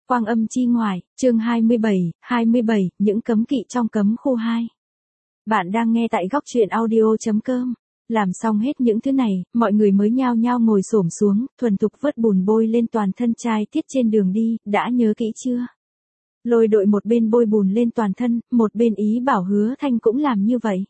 Quang âm chi ngoại, chương 27, những cấm kỵ trong cấm khu 2. Bạn đang nghe tại góc truyện audio.com. Làm xong hết những thứ này, mọi người mới nhao nhao ngồi xổm xuống, thuần thục vớt bùn bôi lên toàn thân trai tiết trên đường đi, đã nhớ kỹ chưa? Lôi đội một bên bôi bùn lên toàn thân, một bên ý bảo Hứa Thanh cũng làm như vậy.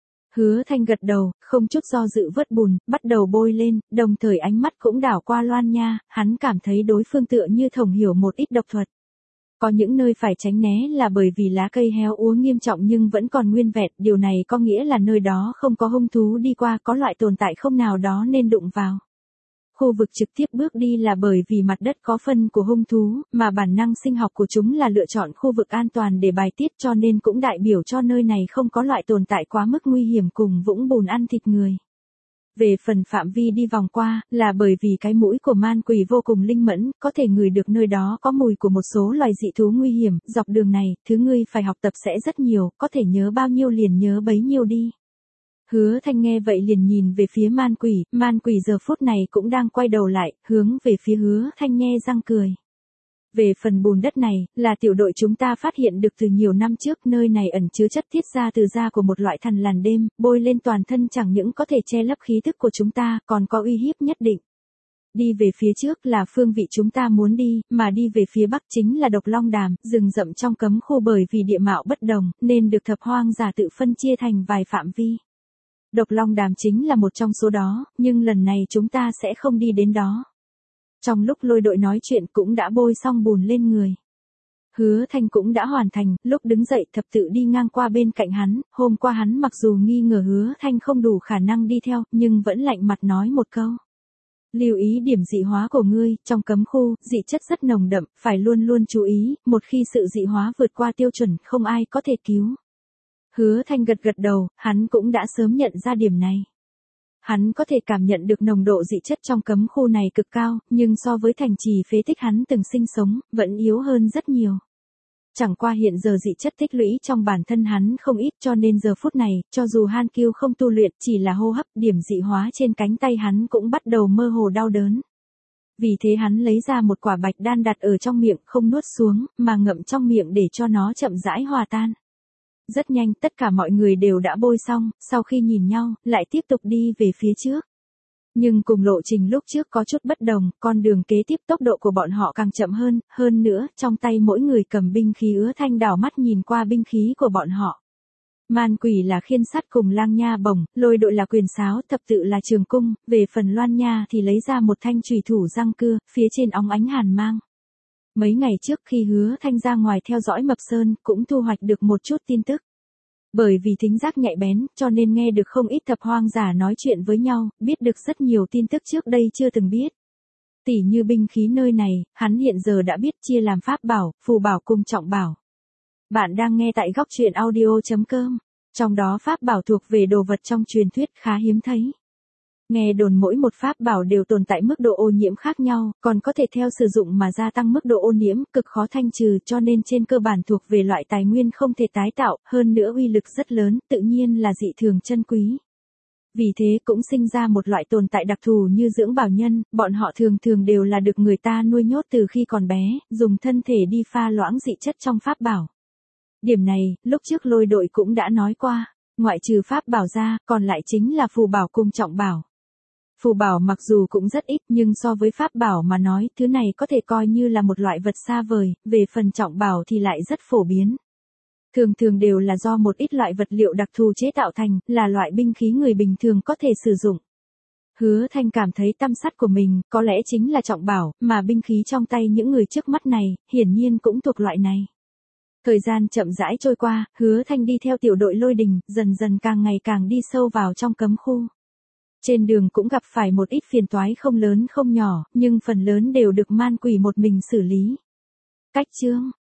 Hứa Thanh gật đầu, không chút do dự vớt bùn, bắt đầu bôi lên, đồng thời ánh mắt cũng đảo qua Loan Nha, hắn cảm thấy đối phương tựa như thông hiểu một ít độc thuật. Có những nơi phải tránh né là bởi vì lá cây héo úa nghiêm trọng nhưng vẫn còn nguyên vẹn, điều này có nghĩa là nơi đó không có hung thú đi qua, có loại tồn tại không nào đó nên đụng vào. Khu vực trực tiếp bước đi là bởi vì mặt đất có phân của hung thú, mà bản năng sinh học của chúng là lựa chọn khu vực an toàn để bài tiết, cho nên cũng đại biểu cho nơi này không có loại tồn tại quá mức nguy hiểm cùng vũng bùn ăn thịt người. Về phần phạm vi đi vòng qua, là bởi vì cái mũi của man quỷ vô cùng linh mẫn, có thể ngửi được nơi đó có mùi của một số loài dị thú nguy hiểm, dọc đường này, thứ ngươi phải học tập sẽ rất nhiều, có thể nhớ bao nhiêu liền nhớ bấy nhiêu đi. Hứa Thanh nghe vậy liền nhìn về phía man quỷ giờ phút này cũng đang quay đầu lại, hướng về phía Hứa Thanh nhe răng cười. Về phần bùn đất này, là tiểu đội chúng ta phát hiện được từ nhiều năm trước, nơi này ẩn chứa chất tiết ra từ da của một loại thần lằn đêm, bôi lên toàn thân chẳng những có thể che lấp khí thức của chúng ta, còn có uy hiếp nhất định. Đi về phía trước là phương vị chúng ta muốn đi, mà đi về phía bắc chính là Độc Long Đàm, rừng rậm trong cấm khu bởi vì địa mạo bất đồng, nên được thập hoang giả tự phân chia thành vài phạm vi. Độc Long Đàm chính là một trong số đó, nhưng lần này chúng ta sẽ không đi đến đó. Trong lúc lôi đội nói chuyện cũng đã bôi xong bùn lên người. Hứa Thanh cũng đã hoàn thành, lúc đứng dậy thập tự đi ngang qua bên cạnh hắn, hôm qua hắn mặc dù nghi ngờ Hứa Thanh không đủ khả năng đi theo, nhưng vẫn lạnh mặt nói một câu. Lưu ý điểm dị hóa của ngươi, trong cấm khu, dị chất rất nồng đậm, phải luôn luôn chú ý, một khi sự dị hóa vượt qua tiêu chuẩn, không ai có thể cứu. Hứa Thanh gật đầu, hắn cũng đã sớm nhận ra điểm này. Hắn có thể cảm nhận được nồng độ dị chất trong cấm khu này cực cao, nhưng so với thành trì phế tích hắn từng sinh sống, vẫn yếu hơn rất nhiều. Chẳng qua hiện giờ dị chất tích lũy trong bản thân hắn không ít, cho nên giờ phút này, cho dù Han Kiêu không tu luyện, chỉ là hô hấp, điểm dị hóa trên cánh tay hắn cũng bắt đầu mơ hồ đau đớn. Vì thế hắn lấy ra một quả bạch đan đặt ở trong miệng, không nuốt xuống, mà ngậm trong miệng để cho nó chậm rãi hòa tan. Rất nhanh tất cả mọi người đều đã bôi xong, sau khi nhìn nhau, lại tiếp tục đi về phía trước. Nhưng cùng lộ trình lúc trước có chút bất đồng, con đường kế tiếp tốc độ của bọn họ càng chậm hơn nữa, trong tay mỗi người cầm binh khí. Hứa Thanh đảo mắt nhìn qua binh khí của bọn họ. Man quỷ là khiên sắt cùng lang nha bổng, lôi đội là quyền sáo, thập tự là trường cung, về phần Loan Nha thì lấy ra một thanh chùy thủ răng cưa, phía trên óng ánh hàn mang. Mấy ngày trước khi Hứa Thanh ra ngoài theo dõi Mập Sơn, cũng thu hoạch được một chút tin tức. Bởi vì thính giác nhạy bén, cho nên nghe được không ít thập hoang giả nói chuyện với nhau, biết được rất nhiều tin tức trước đây chưa từng biết. Tỉ như binh khí nơi này, hắn hiện giờ đã biết chia làm pháp bảo, phù bảo cùng trọng bảo. Bạn đang nghe tại góc truyện audio.com, trong đó pháp bảo thuộc về đồ vật trong truyền thuyết khá hiếm thấy. Nghe đồn mỗi một pháp bảo đều tồn tại mức độ ô nhiễm khác nhau, còn có thể theo sử dụng mà gia tăng mức độ ô nhiễm, cực khó thanh trừ, cho nên trên cơ bản thuộc về loại tài nguyên không thể tái tạo, hơn nữa uy lực rất lớn, tự nhiên là dị thường chân quý. Vì thế cũng sinh ra một loại tồn tại đặc thù như dưỡng bảo nhân, bọn họ thường đều là được người ta nuôi nhốt từ khi còn bé, dùng thân thể đi pha loãng dị chất trong pháp bảo. Điểm này, lúc trước lôi đội cũng đã nói qua, ngoại trừ pháp bảo ra, còn lại chính là phù bảo cùng trọng bảo. Phù bảo mặc dù cũng rất ít nhưng so với pháp bảo mà nói, thứ này có thể coi như là một loại vật xa vời, về phần trọng bảo thì lại rất phổ biến. Thường đều là do một ít loại vật liệu đặc thù chế tạo thành, là loại binh khí người bình thường có thể sử dụng. Hứa Thanh cảm thấy tam sắt của mình, có lẽ chính là trọng bảo, mà binh khí trong tay những người trước mắt này, hiển nhiên cũng thuộc loại này. Thời gian chậm rãi trôi qua, Hứa Thanh đi theo tiểu đội lôi đình, dần càng ngày càng đi sâu vào trong cấm khu. Trên đường cũng gặp phải một ít phiền toái không lớn không nhỏ, nhưng phần lớn đều được man quỷ một mình xử lý. Cách chương,